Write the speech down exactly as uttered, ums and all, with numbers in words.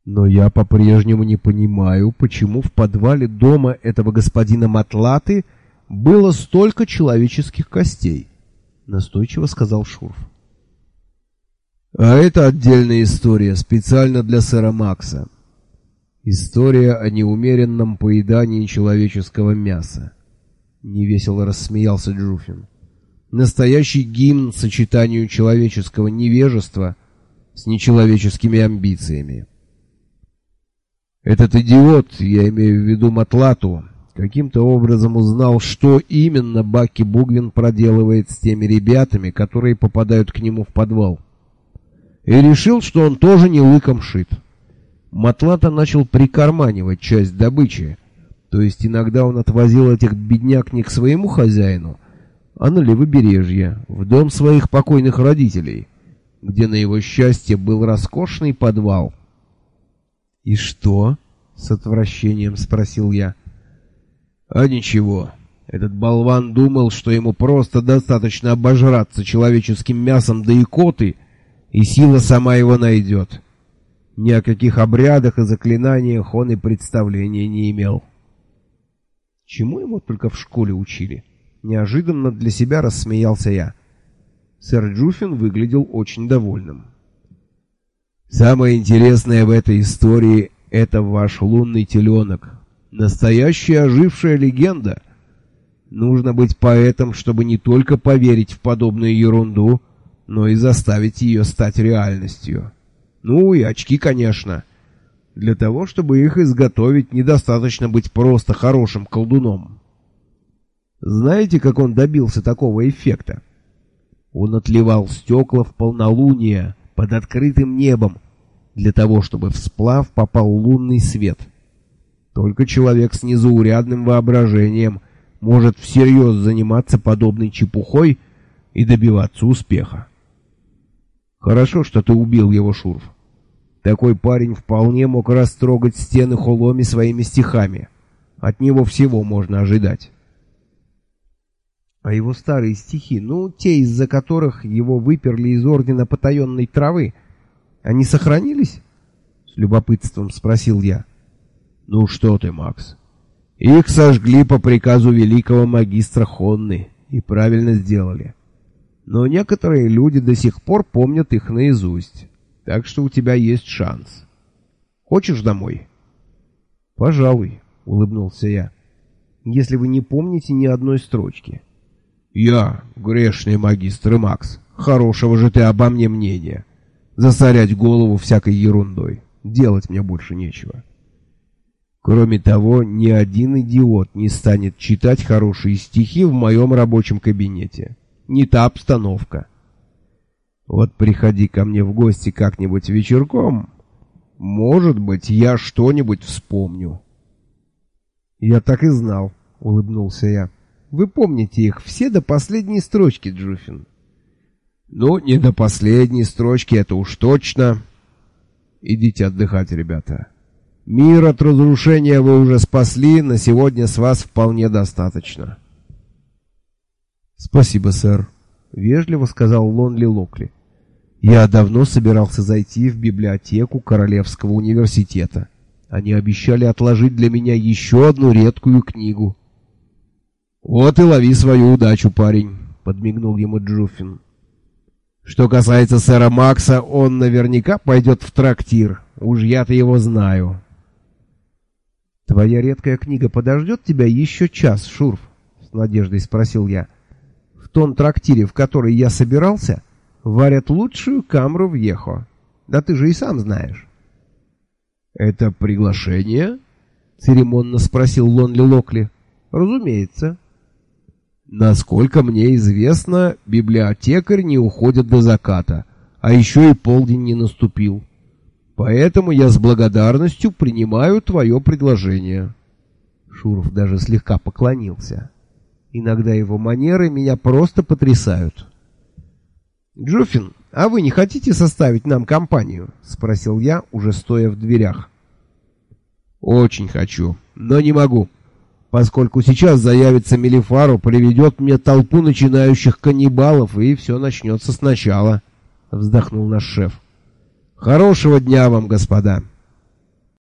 Но я по-прежнему не понимаю, почему в подвале дома этого господина Матлаты было столько человеческих костей, настойчиво сказал Шурф. А это отдельная история, специально для сэра Макса. История о неумеренном поедании человеческого мяса. Невесело рассмеялся Джуфин. Настоящий гимн сочетанию человеческого невежества с нечеловеческими амбициями. Этот идиот, я имею в виду Матлату, каким-то образом узнал, что именно Баки Бугвин проделывает с теми ребятами, которые попадают к нему в подвал. И решил, что он тоже не лыком шит. Матлата начал прикарманивать часть добычи, то есть иногда он отвозил этих бедняк не к своему хозяину, а на левобережье, в дом своих покойных родителей, где на его счастье был роскошный подвал. «И что?» — с отвращением спросил я. «А ничего. Этот болван думал, что ему просто достаточно обожраться человеческим мясом да икоты, и сила сама его найдет. Ни о каких обрядах и заклинаниях он и представления не имел». Чему его только в школе учили? Неожиданно для себя рассмеялся я. Сэр Джуфин выглядел очень довольным. «Самое интересное в этой истории — это ваш лунный теленок. Настоящая ожившая легенда. Нужно быть поэтом, чтобы не только поверить в подобную ерунду, но и заставить ее стать реальностью. Ну и очки, конечно. Для того, чтобы их изготовить, недостаточно быть просто хорошим колдуном. Знаете, как он добился такого эффекта? Он отливал стекла в полнолуние под открытым небом, для того, чтобы в сплав попал лунный свет. Только человек с незаурядным воображением может всерьез заниматься подобной чепухой и добиваться успеха. Хорошо, что ты убил его, Шурф. Такой парень вполне мог растрогать стены Холоми своими стихами. От него всего можно ожидать. А его старые стихи, ну, те, из-за которых его выперли из ордена потаенной травы, они сохранились? С любопытством спросил я. Ну что ты, Макс. Их сожгли по приказу великого магистра Хонны, и правильно сделали. Но некоторые люди до сих пор помнят их наизусть, так что у тебя есть шанс. Хочешь домой? Пожалуй, улыбнулся я. Если вы не помните ни одной строчки. Я, грешный магистр Макс, хорошего же ты обо мне мнения. Засорять голову всякой ерундой. Делать мне больше нечего. Кроме того, ни один идиот не станет читать хорошие стихи в моем рабочем кабинете. Не та обстановка. Вот приходи ко мне в гости как-нибудь вечерком, может быть, я что-нибудь вспомню. Я так и знал, улыбнулся я. Вы помните их все до последней строчки, Джуфин? Ну, не до последней строчки, это уж точно. Идите отдыхать, ребята. Мир от разрушения вы уже спасли, на сегодня с вас вполне достаточно. Спасибо, сэр, вежливо сказал Лонли Локли. Я давно собирался зайти в библиотеку Королевского университета. Они обещали отложить для меня еще одну редкую книгу. Вот и лови свою удачу, парень, подмигнул ему Джуфин. Что касается сэра Макса, он наверняка пойдет в трактир. Уж я-то его знаю. Твоя редкая книга подождет тебя еще час, Шурф? С надеждой спросил я. В том трактире, в который я собирался, варят лучшую камру в Ехо. Да ты же и сам знаешь. Это приглашение? Церемонно спросил Лонли Локли. Разумеется. Насколько мне известно, библиотекарь не уходит до заката, а еще и полдень не наступил. Поэтому я с благодарностью принимаю твое предложение. Шурф даже слегка поклонился. Иногда его манеры меня просто потрясают. Джуфин, а вы не хотите составить нам компанию? Спросил я, уже стоя в дверях. Очень хочу, но не могу. Поскольку сейчас заявится Мелифару, приведет мне толпу начинающих каннибалов, и все начнется сначала, — вздохнул наш шеф. Хорошего дня вам, господа.